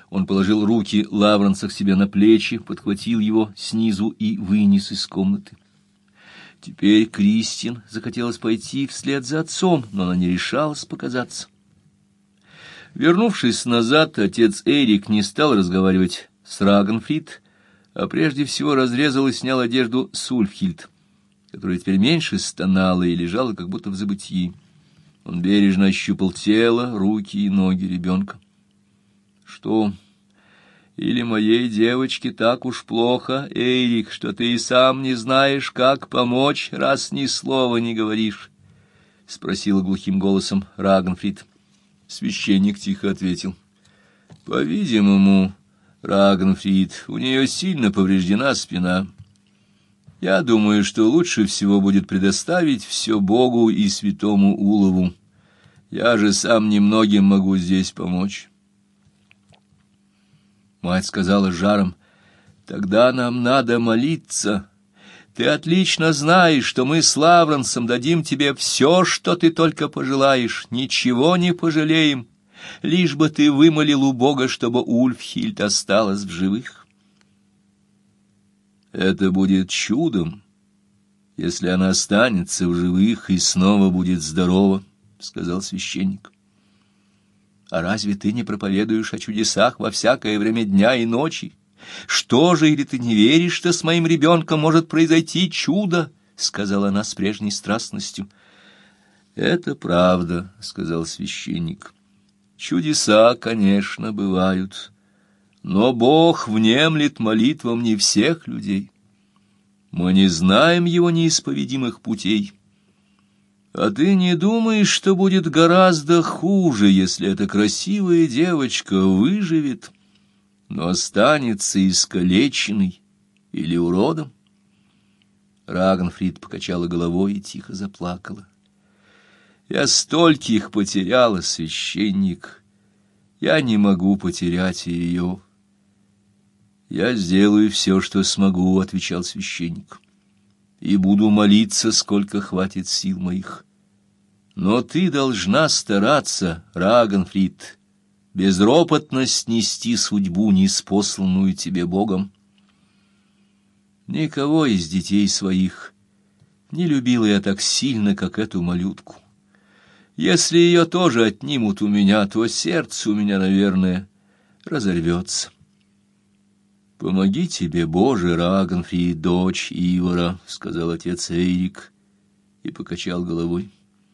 Он положил руки Лавренса к себе на плечи, подхватил его снизу и вынес из комнаты. Теперь Кристин захотелось пойти вслед за отцом, но она не решалась показаться. Вернувшись назад, отец Эрик не стал разговаривать с Рагнфрид, а прежде всего разрезал и снял одежду с Ульфхильд, которая теперь меньше стонала и лежала как будто в забытьи. Он бережно ощупал тело, руки и ноги ребенка. Что, или моей девочке так уж плохо, Эрик, что ты и сам не знаешь, как помочь, раз ни слова не говоришь? — спросила глухим голосом Рагнфрид. Священник тихо ответил: — По-видимому, Рагнфрид, у нее сильно повреждена спина. Я думаю, что лучше всего будет предоставить все Богу и святому Улову. Я же сам немногим могу здесь помочь. Мать сказала с жаром: — Тогда нам надо молиться. Ты отлично знаешь, что мы с Лавренсом дадим тебе все, что ты только пожелаешь, ничего не пожалеем, лишь бы ты вымолил у Бога, чтобы Ульфхильд осталась в живых. Это будет чудом, если она останется в живых и снова будет здорова, — сказал священник. — А разве ты не проповедуешь о чудесах во всякое время дня и ночи? Что же, или ты не веришь, что с моим ребенком может произойти чудо? — сказала она с прежней страстностью. — Это правда, — сказал священник. — Чудеса, конечно, бывают, но Бог внемлет молитвам не всех людей. Мы не знаем его неисповедимых путей. А ты не думаешь, что будет гораздо хуже, если эта красивая девочка выживет, но останется искалеченной или уродом? Рагнфрид покачала головой и тихо заплакала. Я стольких потеряла, священник. Я не могу потерять и ее. Я сделаю все, что смогу, — отвечал священник, — и буду молиться, сколько хватит сил моих. Но ты должна стараться, Рагнфрид, безропотно снести судьбу, ниспосланную тебе Богом. Никого из детей своих не любила я так сильно, как эту малютку. Если ее тоже отнимут у меня, то сердце у меня, наверное, разорвется. «Помоги тебе, Боже, Рагнфрид, дочь Ивара», — сказал отец Эйрик и покачал головой.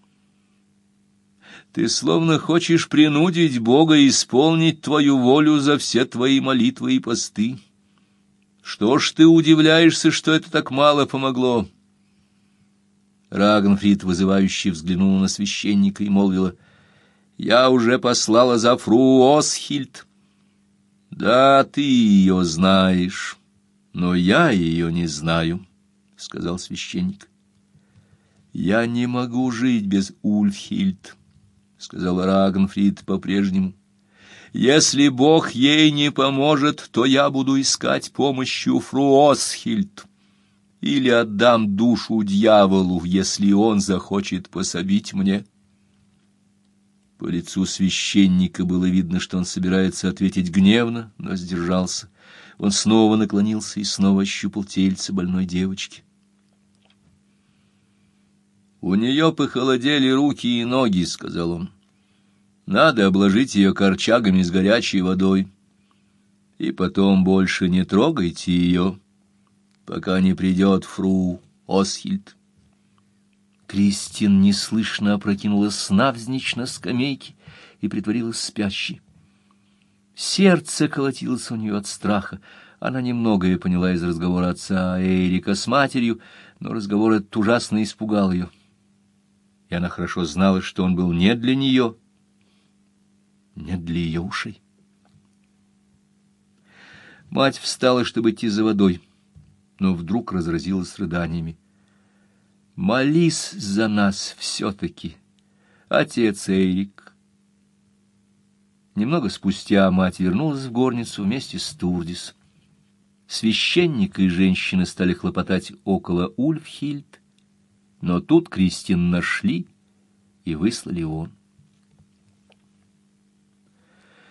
«Ты словно хочешь принудить Бога исполнить твою волю за все твои молитвы и посты. Что ж ты удивляешься, что это так мало помогло?» Рагнфрид вызывающе взглянула на священника и молвила: «Я уже послала за фру Осхильд». «Да, ты ее знаешь, но я ее не знаю», — сказал священник. «Я не могу жить без Ульфхильд», — сказала Рагнфрид по-прежнему. «Если Бог ей не поможет, то я буду искать помощи у фру Осхильд, или отдам душу дьяволу, если он захочет пособить мне». По лицу священника было видно, что он собирается ответить гневно, но сдержался. Он снова наклонился и снова ощупал тельце больной девочки. «У нее похолодели руки и ноги», — сказал он. «Надо обложить ее корчагами с горячей водой. И потом больше не трогайте ее, пока не придет фру Осхильд». Кристин неслышно опрокинулась навзничь на скамейке и притворилась спящей. Сердце колотилось у нее от страха. Она немногое поняла из разговора отца Эрика с матерью, но разговор этот ужасно испугал ее. И она хорошо знала, что он был не для нее, не для ее ушей. Мать встала, чтобы идти за водой, но вдруг разразилась рыданиями. «Молись за нас все-таки, отец Эрик». Немного спустя мать вернулась в горницу вместе с Турдис. Священник и женщины стали хлопотать около Ульфхильд, но тут Кристин нашли и выслали вон.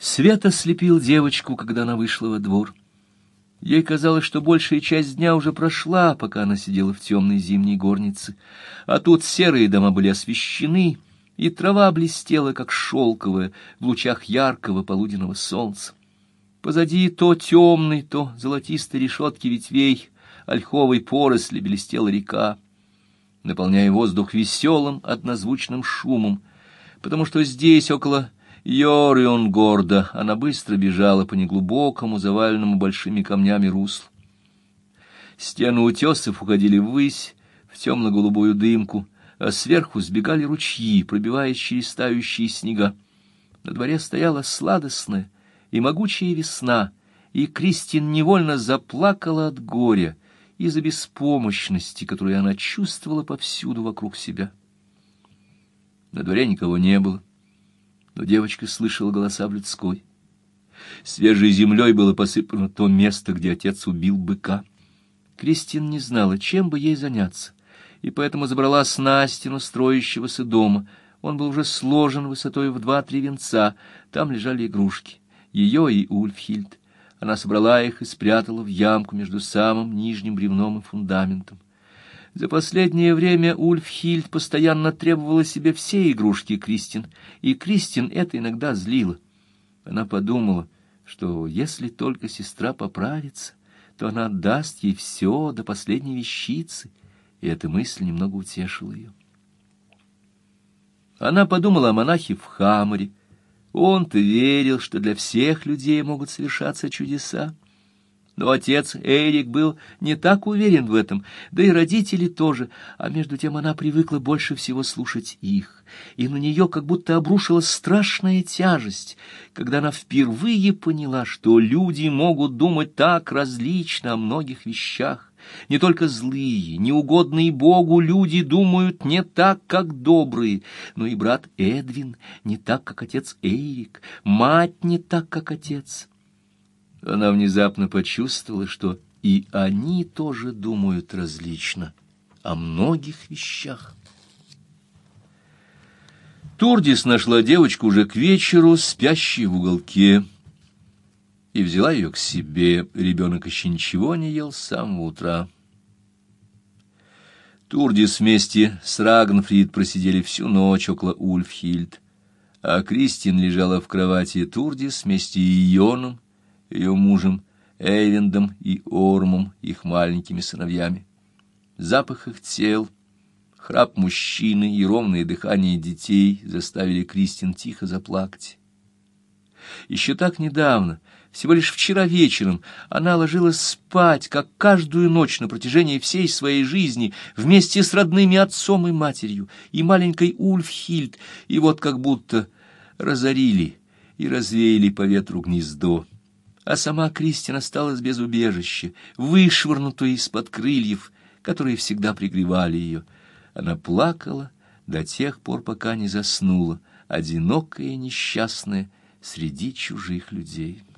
Свет ослепил девочку, когда она вышла во двор. Ей казалось, что большая часть дня уже прошла, пока она сидела в темной зимней горнице, а тут серые дома были освещены, и трава блестела, как шелковая, в лучах яркого полуденного солнца. Позади то темной, то золотистой решетки ветвей ольховой поросли блестела река, наполняя воздух веселым однозвучным шумом, потому что здесь, около Йорюнгорда, она быстро бежала по неглубокому, заваленному большими камнями руслу. Стены утесов уходили ввысь, в темно-голубую дымку, а сверху сбегали ручьи, пробиваясь через тающие снега. На дворе стояла сладостная и могучая весна, и Кристин невольно заплакала от горя из-за беспомощности, которую она чувствовала повсюду вокруг себя. На дворе никого не было, но девочка слышала голоса в людской. Свежей землей было посыпано то место, где отец убил быка. Кристин не знала, чем бы ей заняться, и поэтому забрала снастину строящегося дома. Он был уже сложен высотой в 2-3 венца, там лежали игрушки, ее и Ульфхильд. Она собрала их и спрятала в ямку между самым нижним бревном и фундаментом. За последнее время Ульфхильд постоянно требовала себе все игрушки Кристин, и Кристин это иногда злило. Она подумала, что если только сестра поправится, то она отдаст ей все до последней вещицы, и эта мысль немного утешила ее. Она подумала о монахе в Хаморе. Он-то верил, что для всех людей могут совершаться чудеса. Но отец Эйрик был не так уверен в этом, да и родители тоже, а между тем она привыкла больше всего слушать их, и на нее как будто обрушилась страшная тяжесть, когда она впервые поняла, что люди могут думать так различно о многих вещах. Не только злые, неугодные Богу люди думают не так, как добрые, но и брат Эдвин не так, как отец Эйрик, мать не так, как отец. Она внезапно почувствовала, что и они тоже думают различно о многих вещах. Турдис нашла девочку уже к вечеру, спящей в уголке, и взяла ее к себе. Ребенок еще ничего не ел с самого утра. Турдис вместе с Рагнфрид просидели всю ночь около Ульфхильд, а Кристин лежала в кровати Турдис вместе с Йоном, ее мужем, Эйвиндом и Ормом, их маленькими сыновьями. Запах их тел, храп мужчины и ровное дыхание детей заставили Кристин тихо заплакать. Еще так недавно, всего лишь вчера вечером, она ложилась спать, как каждую ночь на протяжении всей своей жизни, вместе с родными отцом и матерью, и маленькой Ульфхильд, и вот как будто разорили и развеяли по ветру гнездо. А сама Кристин осталась без убежища, вышвырнутая из-под крыльев, которые всегда пригревали ее. Она плакала до тех пор, пока не заснула, одинокая и несчастная среди чужих людей.